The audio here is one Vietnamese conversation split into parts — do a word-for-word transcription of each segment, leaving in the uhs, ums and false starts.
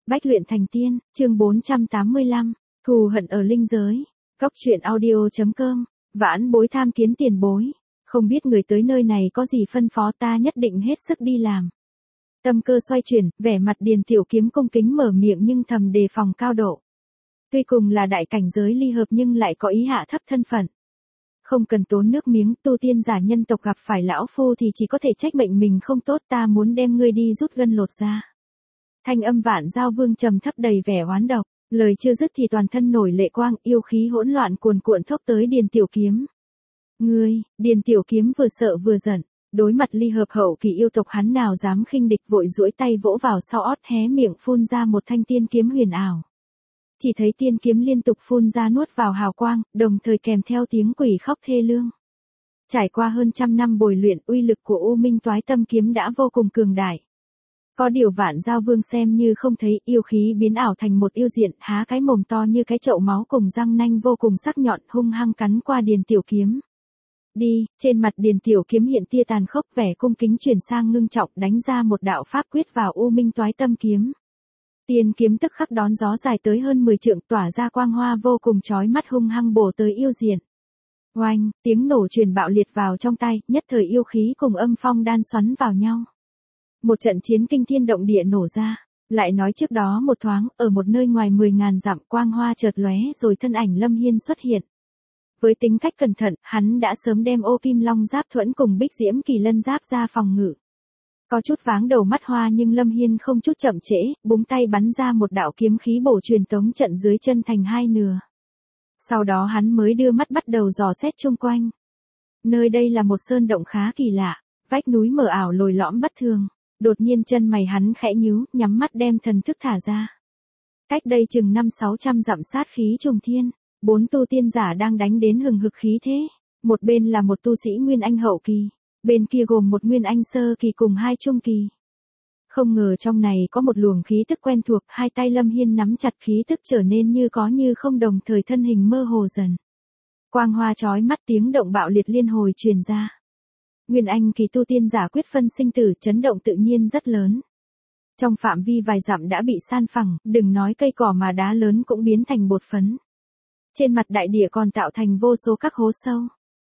Bách luyện thành tiên, chương bốn trăm tám mươi lăm, thù hận ở linh giới. Góc truyện audio.com, vãn bối tham kiến tiền bối. Không biết người tới nơi này có gì phân phó, ta nhất định hết sức đi làm. Tâm cơ xoay chuyển, vẻ mặt Điền Tiểu Kiếm cung kính mở miệng nhưng thầm đề phòng cao độ. Tuy cùng là đại cảnh giới ly hợp nhưng lại có ý hạ thấp thân phận. Không cần tốn nước miếng, tu tiên giả nhân tộc gặp phải lão phu thì chỉ có thể trách mệnh mình không tốt, ta muốn đem ngươi đi rút gân lột da. Thanh âm Vạn Giao Vương trầm thấp đầy vẻ oán độc, lời chưa dứt thì toàn thân nổi lệ quang, yêu khí hỗn loạn cuồn cuộn thốc tới Điền Tiểu Kiếm. Ngươi, Điền Tiểu Kiếm vừa sợ vừa giận, đối mặt ly hợp hậu kỳ yêu tộc hắn nào dám khinh địch, vội duỗi tay vỗ vào sau ót, hé miệng phun ra một thanh tiên kiếm huyền ảo. Chỉ thấy tiên kiếm liên tục phun ra nuốt vào hào quang, đồng thời kèm theo tiếng quỷ khóc thê lương. Trải qua hơn trăm năm bồi luyện, uy lực của U Minh Toái Tâm kiếm đã vô cùng cường đại. Có điều Vạn Giao Vương xem như không thấy, yêu khí biến ảo thành một yêu diện, há cái mồm to như cái chậu máu cùng răng nanh vô cùng sắc nhọn, hung hăng cắn qua Điền Tiểu Kiếm. Đi, trên mặt Điền Tiểu Kiếm hiện tia tàn khốc, vẻ cung kính chuyển sang ngưng trọng, đánh ra một đạo pháp quyết vào U Minh Toái Tâm kiếm. Tiên kiếm tức khắc đón gió dài tới hơn mười trượng, tỏa ra quang hoa vô cùng chói mắt, hung hăng bổ tới yêu diện. Oanh, tiếng nổ truyền bạo liệt vào trong tay, nhất thời yêu khí cùng âm phong đan xoắn vào nhau. Một trận chiến kinh thiên động địa nổ ra. Lại nói trước đó một thoáng, ở một nơi ngoài mười ngàn dặm, quang hoa chợt lóe rồi thân ảnh Lâm Hiên xuất hiện. Với tính cách cẩn thận, hắn đã sớm đem Ô Kim Long Giáp Thuẫn cùng Bích Diễm Kỳ Lân Giáp ra phòng ngự. Có chút váng đầu mắt hoa nhưng Lâm Hiên không chút chậm trễ, búng tay bắn ra một đạo kiếm khí bổ truyền tống trận dưới chân thành hai nửa. Sau đó hắn mới đưa mắt bắt đầu dò xét chung quanh. Nơi đây là một sơn động khá kỳ lạ, vách núi mờ ảo lồi lõm bất thường. Đột nhiên chân mày hắn khẽ nhíu, nhắm mắt đem thần thức thả ra. Cách đây chừng năm sáu trăm dặm sát khí trùng thiên, bốn tu tiên giả đang đánh đến hừng hực khí thế. Một bên là một tu sĩ Nguyên Anh hậu kỳ, bên kia gồm một Nguyên Anh sơ kỳ cùng hai trung kỳ. Không ngờ trong này có một luồng khí tức quen thuộc, hai tay Lâm Hiên nắm chặt khí tức trở nên như có như không, đồng thời thân hình mơ hồ dần. Quang hoa chói mắt, tiếng động bạo liệt liên hồi truyền ra. Nguyên Anh kỳ tu tiên giả quyết phân sinh tử, chấn động tự nhiên rất lớn. Trong phạm vi vài dặm đã bị san phẳng, đừng nói cây cỏ mà đá lớn cũng biến thành bột phấn. Trên mặt đại địa còn tạo thành vô số các hố sâu.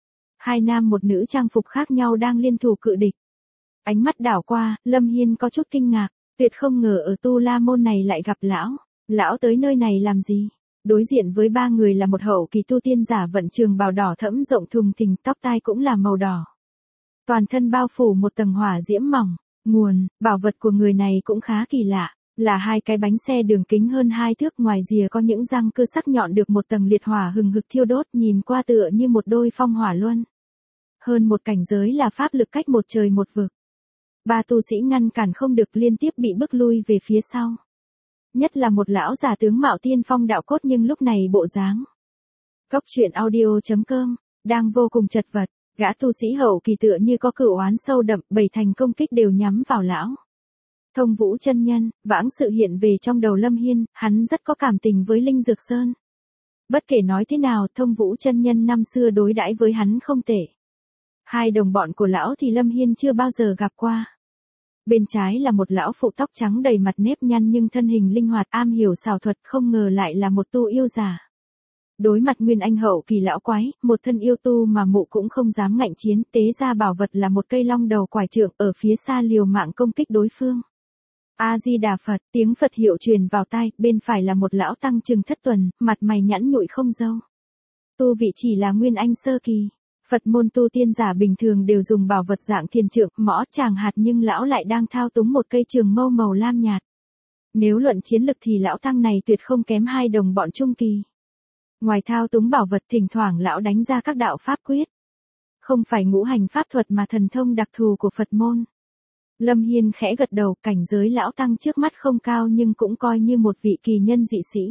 Hai nam một nữ trang phục khác nhau đang liên thủ cự địch. Ánh mắt đảo qua, Lâm Hiên có chút kinh ngạc, tuyệt không ngờ ở Tu La Môn này lại gặp lão. Lão tới nơi này làm gì? Đối diện với ba người là một hậu kỳ tu tiên giả vận trường bào đỏ thẫm rộng thùng thình, tóc tai cũng là màu đỏ. Toàn thân bao phủ một tầng hỏa diễm mỏng. Nguồn, bảo vật của người này cũng khá kỳ lạ, là hai cái bánh xe đường kính hơn hai thước, ngoài rìa có những răng cưa sắc nhọn được một tầng liệt hỏa hừng hực thiêu đốt, nhìn qua tựa như một đôi phong hỏa luân. Hơn một cảnh giới là pháp lực cách một trời một vực. Ba tu sĩ ngăn cản không được, liên tiếp bị bức lui về phía sau. Nhất là một lão già tướng mạo tiên phong đạo cốt nhưng lúc này bộ dáng. Góc truyện audio.com, đang vô cùng chật vật. Gã tu sĩ hậu kỳ tựa như có cửu oán sâu đậm, bảy thành công kích đều nhắm vào lão. Thông Vũ chân nhân, vãng sự hiện về trong đầu Lâm Hiên, hắn rất có cảm tình với Linh Dược Sơn. Bất kể nói thế nào, Thông Vũ chân nhân năm xưa đối đãi với hắn không tệ. Hai đồng bọn của lão thì Lâm Hiên chưa bao giờ gặp qua. Bên trái là một lão phụ tóc trắng đầy mặt nếp nhăn nhưng thân hình linh hoạt, am hiểu xảo thuật, không ngờ lại là một tu yêu giả. Đối mặt Nguyên Anh hậu kỳ lão quái, một thân yêu tu mà mụ cũng không dám ngạnh chiến, tế ra bảo vật là một cây long đầu quải trượng, ở phía xa liều mạng công kích đối phương. A Di Đà Phật, tiếng Phật hiệu truyền vào tai, bên phải là một lão tăng chừng thất tuần, mặt mày nhẵn nhụi không râu. Tu vị chỉ là Nguyên Anh sơ kỳ. Phật môn tu tiên giả bình thường đều dùng bảo vật dạng thiền trượng, mõ tràng hạt, nhưng lão lại đang thao túng một cây trường mâu màu lam nhạt. Nếu luận chiến lực thì lão tăng này tuyệt không kém hai đồng bọn trung kỳ. Ngoài thao túng bảo vật, thỉnh thoảng lão đánh ra các đạo pháp quyết. Không phải ngũ hành pháp thuật mà thần thông đặc thù của Phật môn. Lâm Hiên khẽ gật đầu, cảnh giới lão tăng trước mắt không cao nhưng cũng coi như một vị kỳ nhân dị sĩ.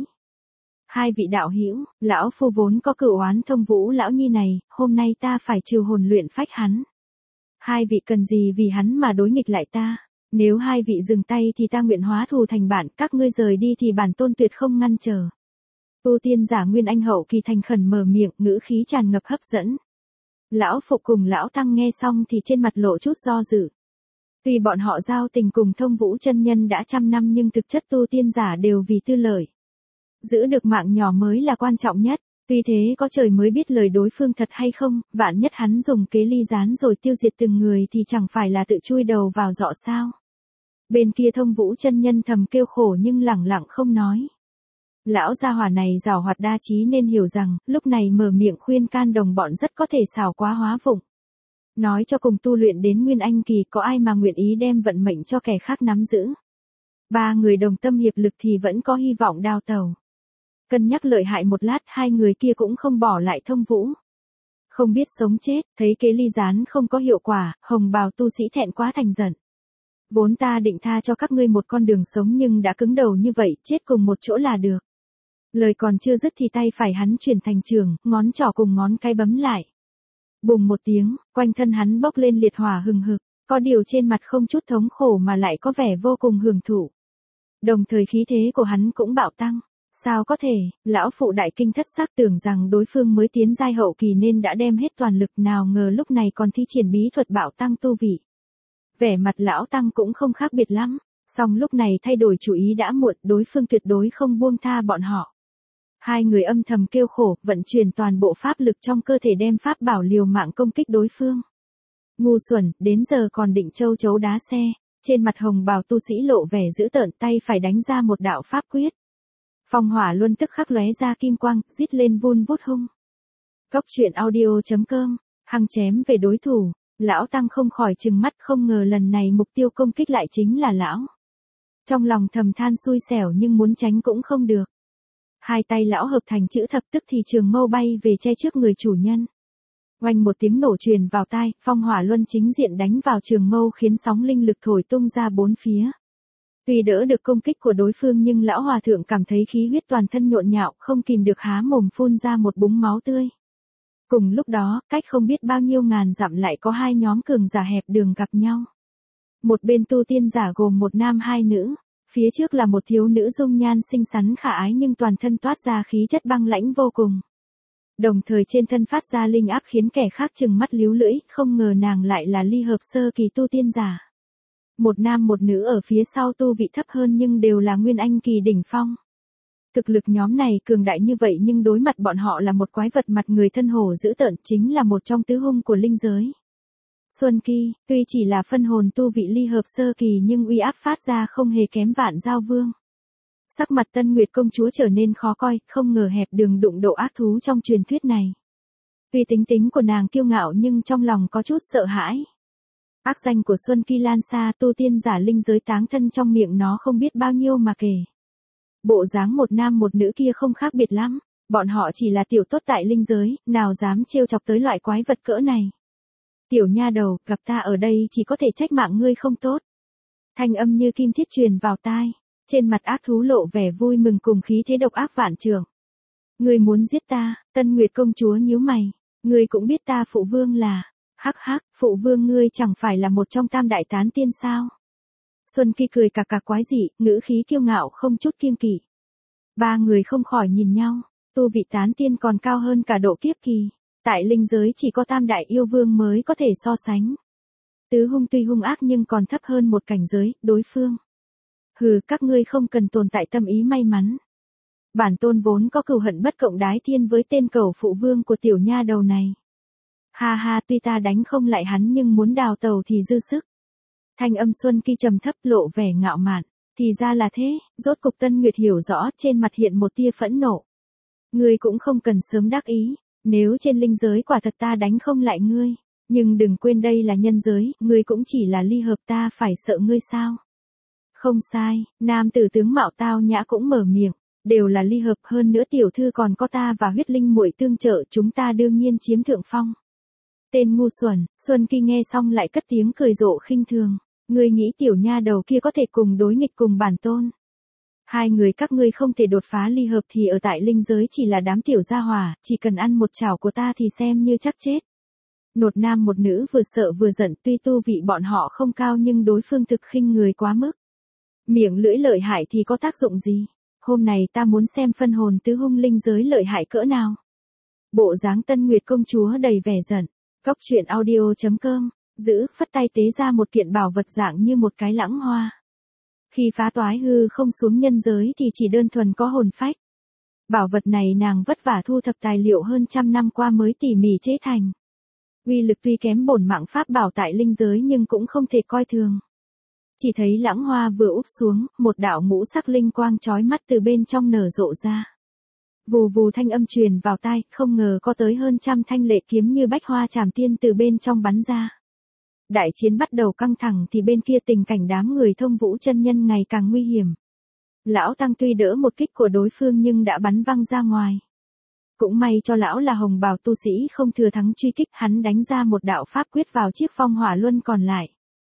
Hai vị đạo hữu, lão phu vốn có cửu oán Thông Vũ lão nhi này, hôm nay ta phải trừ hồn luyện phách hắn. Hai vị cần gì vì hắn mà đối nghịch lại ta? Nếu hai vị dừng tay thì ta nguyện hóa thù thành bạn, các ngươi rời đi thì bản tôn tuyệt không ngăn trở. Tu tiên giả Nguyên Anh hậu kỳ thành khẩn mở miệng, ngữ khí tràn ngập hấp dẫn. Lão phụ cùng lão tăng nghe xong thì trên mặt lộ chút do dự. Tuy bọn họ giao tình cùng Thông Vũ chân nhân đã trăm năm nhưng thực chất tu tiên giả đều vì tư lợi. Giữ được mạng nhỏ mới là quan trọng nhất, tuy thế có trời mới biết lời đối phương thật hay không, vạn nhất hắn dùng kế ly gián rồi tiêu diệt từng người thì chẳng phải là tự chui đầu vào giọ sao. Bên kia Thông Vũ chân nhân thầm kêu khổ nhưng lẳng lặng không nói. Lão gia hỏa này giàu hoạt đa trí nên hiểu rằng, lúc này mở miệng khuyên can đồng bọn rất có thể xảo quá hóa vụng. Nói cho cùng tu luyện đến Nguyên Anh kỳ có ai mà nguyện ý đem vận mệnh cho kẻ khác nắm giữ. Ba người đồng tâm hiệp lực thì vẫn có hy vọng đào tẩu. Cân nhắc lợi hại một lát hai người kia cũng không bỏ lại Thông Vũ. Không biết sống chết, thấy kế ly gián không có hiệu quả, hồng bào tu sĩ thẹn quá thành giận. Vốn ta định tha cho các ngươi một con đường sống nhưng đã cứng đầu như vậy, chết cùng một chỗ là được. Lời còn chưa dứt thì tay phải hắn chuyển thành trường, ngón trỏ cùng ngón cái bấm lại. Bùng một tiếng, quanh thân hắn bốc lên liệt hỏa hừng hực, có điều trên mặt không chút thống khổ mà lại có vẻ vô cùng hưởng thụ. Đồng thời khí thế của hắn cũng bạo tăng. Sao có thể, lão phụ đại kinh thất sắc tưởng rằng đối phương mới tiến giai hậu kỳ nên đã đem hết toàn lực, nào ngờ lúc này còn thi triển bí thuật bạo tăng tu vị. Vẻ mặt lão tăng cũng không khác biệt lắm, song lúc này thay đổi chủ ý đã muộn, đối phương tuyệt đối không buông tha bọn họ. Hai người âm thầm kêu khổ, vận chuyển toàn bộ pháp lực trong cơ thể đem pháp bảo liều mạng công kích đối phương. Ngu xuẩn, đến giờ còn định châu chấu đá xe, trên mặt hồng bào tu sĩ lộ vẻ dữ tợn, tay phải đánh ra một đạo pháp quyết. Phong hỏa luân tức khắc lóe ra kim quang, rít lên vun vút hung. Cốc truyện audio chấm com, hăng chém về đối thủ, lão tăng không khỏi trừng mắt, không ngờ lần này mục tiêu công kích lại chính là lão. Trong lòng thầm than xui xẻo nhưng muốn tránh cũng không được. Hai tay lão hợp thành chữ thập tức thì trường mâu bay về che trước người chủ nhân. Oanh một tiếng nổ truyền vào tai, phong hỏa luân chính diện đánh vào trường mâu khiến sóng linh lực thổi tung ra bốn phía. Tuy đỡ được công kích của đối phương nhưng lão hòa thượng cảm thấy khí huyết toàn thân nhộn nhạo, không kìm được há mồm phun ra một búng máu tươi. Cùng lúc đó, cách không biết bao nhiêu ngàn dặm lại có hai nhóm cường giả hẹp đường gặp nhau. Một bên tu tiên giả gồm một nam hai nữ, phía trước là một thiếu nữ dung nhan xinh xắn khả ái nhưng toàn thân toát ra khí chất băng lãnh vô cùng. Đồng thời trên thân phát ra linh áp khiến kẻ khác trừng mắt líu lưỡi, không ngờ nàng lại là ly hợp sơ kỳ tu tiên giả. Một nam một nữ ở phía sau tu vị thấp hơn nhưng đều là Nguyên Anh kỳ đỉnh phong. Thực lực nhóm này cường đại như vậy nhưng đối mặt bọn họ là một quái vật mặt người thân hổ dữ tợn, chính là một trong tứ hung của linh giới. Xuân Kỳ, tuy chỉ là phân hồn tu vị ly hợp sơ kỳ nhưng uy áp phát ra không hề kém Vạn Giao Vương. Sắc mặt Tân Nguyệt công chúa trở nên khó coi, không ngờ hẹp đường đụng độ ác thú trong truyền thuyết này. Tuy tính tính của nàng kiêu ngạo nhưng trong lòng có chút sợ hãi. Ác danh của Xuân Kỳ lan xa, tu tiên giả linh giới táng thân trong miệng nó không biết bao nhiêu mà kể. Bộ dáng một nam một nữ kia không khác biệt lắm, bọn họ chỉ là tiểu tốt tại linh giới, nào dám trêu chọc tới loại quái vật cỡ này. Tiểu nha đầu, gặp ta ở đây chỉ có thể trách mạng ngươi không tốt. Thanh âm như kim thiết truyền vào tai, trên mặt ác thú lộ vẻ vui mừng cùng khí thế độc ác vạn trượng. Ngươi muốn giết ta? Tân Nguyệt công chúa nhíu mày, ngươi cũng biết ta phụ vương là, hắc hắc, phụ vương ngươi chẳng phải là một trong tam đại tán tiên sao? Xuân Kỳ cười cà cà quái dị, ngữ khí kiêu ngạo không chút kiêng kỵ. Ba người không khỏi nhìn nhau, tu vị tán tiên còn cao hơn cả độ kiếp kỳ. Tại linh giới chỉ có tam đại yêu vương mới có thể so sánh. Tứ hung tuy hung ác nhưng còn thấp hơn một cảnh giới, đối phương. Hừ, các ngươi không cần tồn tại tâm ý may mắn. Bản tôn vốn có cừu hận bất cộng đái thiên với tên cẩu phụ vương của tiểu nha đầu này. Ha ha, tuy ta đánh không lại hắn nhưng muốn đào tàu thì dư sức. Thanh âm Xuân Kỳ trầm thấp lộ vẻ ngạo mạn, thì ra là thế, rốt cục Tân Nguyệt hiểu rõ, trên mặt hiện một tia phẫn nộ. Ngươi cũng không cần sớm đắc ý. Nếu trên linh giới quả thật ta đánh không lại ngươi, nhưng đừng quên đây là nhân giới, ngươi cũng chỉ là ly hợp, ta phải sợ ngươi sao? Không sai, nam tử tướng mạo tao nhã cũng mở miệng, đều là ly hợp, hơn nữa tiểu thư còn có ta và huyết linh muội tương trợ, chúng ta đương nhiên chiếm thượng phong. Tên ngu xuẩn, Xuân Kỳ nghe xong lại cất tiếng cười rộ khinh thường, ngươi nghĩ tiểu nha đầu kia có thể cùng đối nghịch cùng bản tôn? Hai người các ngươi không thể đột phá ly hợp thì ở tại linh giới chỉ là đám tiểu gia hỏa, chỉ cần ăn một chảo của ta thì xem như chắc chết. Một nam một nữ vừa sợ vừa giận, tuy tu vị bọn họ không cao nhưng đối phương thực khinh người quá mức. Miệng lưỡi lợi hại thì có tác dụng gì? Hôm nay ta muốn xem phân hồn tứ hung linh giới lợi hại cỡ nào. Bộ dáng Tân Nguyệt công chúa đầy vẻ giận. Cốc truyện audio chấm com giữ, phất tay tế ra một kiện bảo vật dạng như một cái lãng hoa. Khi phá toái hư không xuống nhân giới thì chỉ đơn thuần có hồn phách. Bảo vật này nàng vất vả thu thập tài liệu hơn trăm năm qua mới tỉ mỉ chế thành. Uy lực tuy kém bổn mạng pháp bảo tại linh giới nhưng cũng không thể coi thường. Chỉ thấy lãng hoa vừa úp xuống, một đạo ngũ sắc linh quang chói mắt từ bên trong nở rộ ra. Vù vù thanh âm truyền vào tai, không ngờ có tới hơn trăm thanh lệ kiếm như bách hoa trảm tiên từ bên trong bắn ra. Đại chiến bắt đầu căng thẳng thì bên kia tình cảnh đám người Thông Vũ chân nhân ngày càng nguy hiểm. Lão Tăng tuy đỡ một kích của đối phương nhưng đã bắn văng ra ngoài. Cũng may cho lão là hồng bào tu sĩ không thừa thắng truy kích, hắn đánh ra một đạo pháp quyết vào chiếc phong hỏa luân còn lại.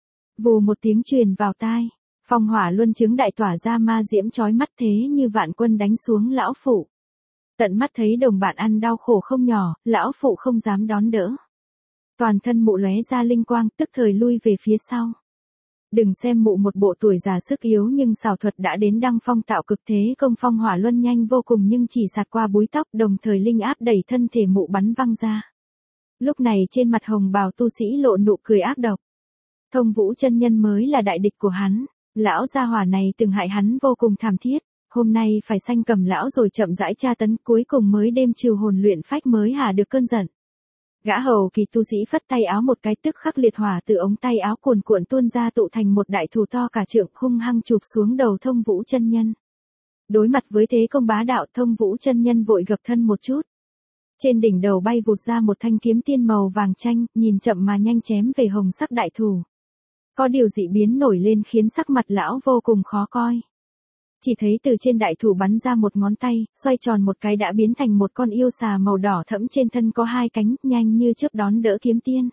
Vù một tiếng truyền vào tai, phong hỏa luân chứng đại tỏa ra ma diễm chói mắt thế như vạn quân đánh xuống lão phụ. Tận mắt thấy đồng bạn ăn đau khổ không nhỏ, lão phụ không dám đón đỡ. Toàn thân mụ lóe ra linh quang, tức thời lui về phía sau. Đừng xem mụ một bộ tuổi già sức yếu nhưng xảo thuật đã đến đăng phong tạo cực, thế công phong hỏa luân nhanh vô cùng nhưng chỉ sạt qua búi tóc, đồng thời linh áp đẩy thân thể mụ bắn văng ra. Lúc này trên mặt hồng bào tu sĩ lộ nụ cười ác độc. Thông Vũ chân nhân mới là đại địch của hắn, lão gia hỏa này từng hại hắn vô cùng thảm thiết, hôm nay phải sanh cầm lão rồi chậm rãi tra tấn, cuối cùng mới đêm trừ hồn luyện phách mới hạ được cơn giận. Gã hầu kỳ tu sĩ phất tay áo một cái, tức khắc liệt hỏa từ ống tay áo cuồn cuộn tuôn ra tụ thành một đại thù to cả trượng, hung hăng chụp xuống đầu Thông Vũ chân nhân. Đối mặt với thế công bá đạo, Thông Vũ chân nhân vội gập thân một chút. Trên đỉnh đầu bay vụt ra một thanh kiếm tiên màu vàng chanh, nhìn chậm mà nhanh chém về hồng sắc đại thù. Có điều dị biến nổi lên khiến sắc mặt lão vô cùng khó coi. Chỉ thấy từ trên đại thủ bắn ra một ngón tay, xoay tròn một cái đã biến thành một con yêu xà màu đỏ thẫm, trên thân có hai cánh, nhanh như chớp đón đỡ kiếm tiên.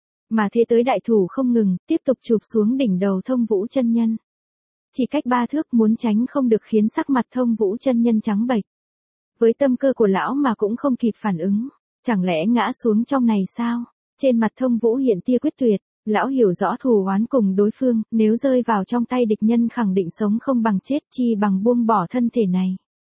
Mà thế tới đại thủ không ngừng, tiếp tục chụp xuống đỉnh đầu Thông Vũ chân nhân. Chỉ cách ba thước, muốn tránh không được khiến sắc mặt Thông Vũ chân nhân trắng bệch. Với tâm cơ của lão mà cũng không kịp phản ứng, chẳng lẽ ngã xuống trong này sao? Trên mặt Thông Vũ hiện tia quyết tuyệt. Lão hiểu rõ thù oán cùng đối phương, nếu rơi vào trong tay địch nhân khẳng định sống không bằng chết, chi bằng buông bỏ thân thể này.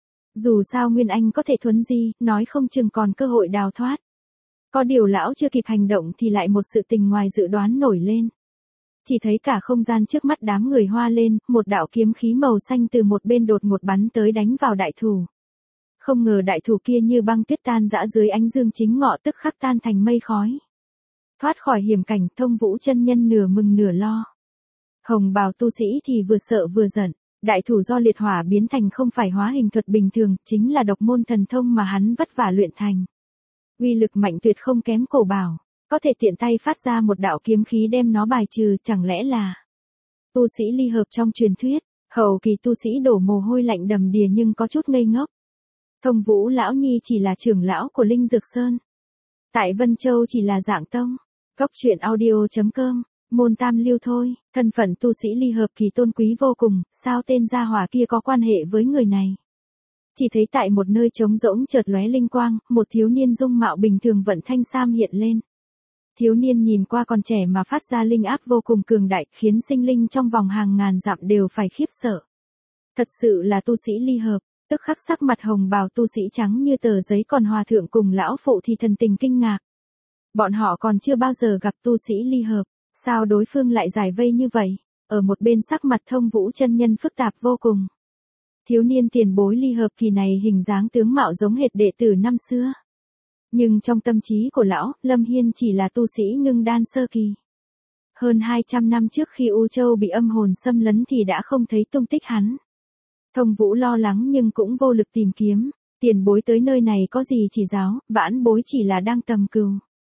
Dù sao Nguyên Anh có thể thuấn di, nói không chừng còn cơ hội đào thoát. Có điều lão chưa kịp hành động thì lại một sự tình ngoài dự đoán nổi lên. Chỉ thấy cả không gian trước mắt đám người hoa lên, một đạo kiếm khí màu xanh từ một bên đột ngột bắn tới đánh vào đại thủ. Không ngờ đại thủ kia như băng tuyết tan rã dưới ánh dương chính ngọ, tức khắc tan thành mây khói. Thoát khỏi hiểm cảnh, Thông Vũ chân nhân nửa mừng nửa lo. Hồng bào tu sĩ thì vừa sợ vừa giận, đại thủ do liệt hỏa biến thành không phải hóa hình thuật bình thường, chính là độc môn thần thông mà hắn vất vả luyện thành. Uy lực mạnh tuyệt không kém cổ bảo, có thể tiện tay phát ra một đạo kiếm khí đem nó bài trừ, chẳng lẽ là tu sĩ ly hợp trong truyền thuyết. Hầu kỳ tu sĩ đổ mồ hôi lạnh đầm đìa nhưng có chút ngây ngốc. Thông Vũ lão nhi chỉ là trưởng lão của Linh Dược Sơn, tại Vân Châu chỉ là dạng tông. Góc truyện audio chấm com, môn tam lưu thôi, thân phận tu sĩ ly hợp kỳ tôn quý vô cùng, sao tên gia hỏa kia có quan hệ với người này? Chỉ thấy tại một nơi trống rỗng chợt lóe linh quang, một thiếu niên dung mạo bình thường vận thanh sam hiện lên. Thiếu niên nhìn qua còn trẻ mà phát ra linh áp vô cùng cường đại, khiến sinh linh trong vòng hàng ngàn dặm đều phải khiếp sợ. Thật sự là tu sĩ ly hợp, tức khắc sắc mặt hồng bào tu sĩ trắng như tờ giấy, còn hòa thượng cùng lão phụ thì thần tình kinh ngạc. Bọn họ còn chưa bao giờ gặp tu sĩ ly hợp, sao đối phương lại giải vây như vậy? Ở một bên sắc mặt Thông Vũ chân nhân phức tạp vô cùng. Thiếu niên tiền bối ly hợp kỳ này hình dáng tướng mạo giống hệt đệ tử năm xưa. Nhưng trong tâm trí của lão, Lâm Hiên chỉ là tu sĩ ngưng đan sơ kỳ. Hơn hai trăm năm trước khi U Châu bị âm hồn xâm lấn thì đã không thấy tung tích hắn. Thông Vũ lo lắng nhưng cũng vô lực tìm kiếm, tiền bối tới nơi này có gì chỉ giáo, vãn bối chỉ là đang tầm cừu.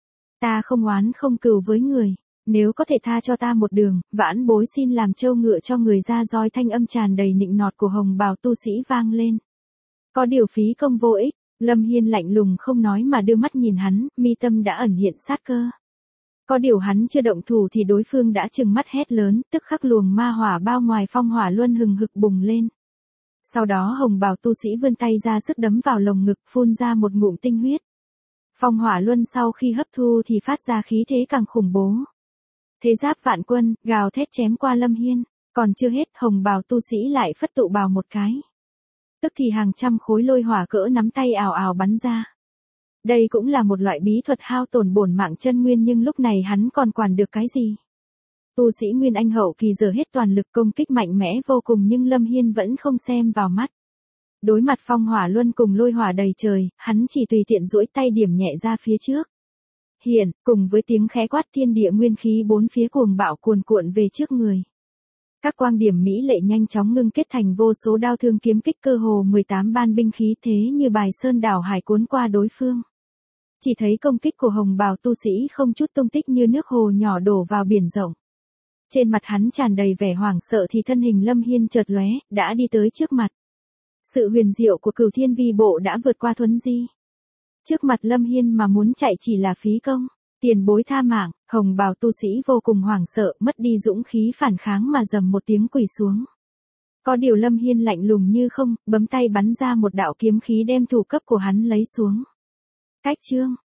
Ta không oán không cừu với người, nếu có thể tha cho ta một đường, vãn bối xin làm trâu ngựa cho người ra roi. Thanh âm tràn đầy nịnh nọt của hồng bào tu sĩ vang lên. Có điều phí công vô ích, Lâm Hiên lạnh lùng không nói mà đưa mắt nhìn hắn, mi tâm đã ẩn hiện sát cơ. Có điều hắn chưa động thủ thì đối phương đã trừng mắt hét lớn, tức khắc luồng ma hỏa bao ngoài phong hỏa luân hừng hực bùng lên. Sau đó hồng bào tu sĩ vươn tay ra sức đấm vào lồng ngực, phun ra một ngụm tinh huyết. Phong hỏa luân sau khi hấp thu thì phát ra khí thế càng khủng bố. Thế giáp vạn quân, gào thét chém qua Lâm Hiên, còn chưa hết, hồng bào tu sĩ lại phất tụ bào một cái. Tức thì hàng trăm khối lôi hỏa cỡ nắm tay ào ào bắn ra. Đây cũng là một loại bí thuật hao tổn bổn mạng chân nguyên nhưng lúc này hắn còn quản được cái gì? Tu sĩ Nguyên Anh hậu kỳ giờ hết toàn lực công kích mạnh mẽ vô cùng nhưng Lâm Hiên vẫn không xem vào mắt. Đối mặt phong hỏa luân cùng lôi hỏa đầy trời, hắn chỉ tùy tiện duỗi tay điểm nhẹ ra phía trước. Hiện, cùng với tiếng khẽ quát thiên địa nguyên khí bốn phía cuồng bạo cuồn cuộn về trước người. Các quang điểm mỹ lệ nhanh chóng ngưng kết thành vô số đao thương kiếm kích cơ hồ mười tám ban binh khí thế như bài sơn đảo hải cuốn qua đối phương. Chỉ thấy công kích của hồng bào tu sĩ không chút tung tích như nước hồ nhỏ đổ vào biển rộng. Trên mặt hắn tràn đầy vẻ hoảng sợ thì thân hình Lâm Hiên chợt lóe, đã đi tới trước mặt. Sự huyền diệu của Cửu Thiên Vi Bộ đã vượt qua thuấn di. Trước mặt Lâm Hiên mà muốn chạy chỉ là phí công. Tiền bối tha mạng, hồng bào tu sĩ vô cùng hoảng sợ, mất đi dũng khí phản kháng mà dầm một tiếng quỳ xuống. Có điều Lâm Hiên lạnh lùng như không, bấm tay bắn ra một đạo kiếm khí đem thủ cấp của hắn lấy xuống. Cách chương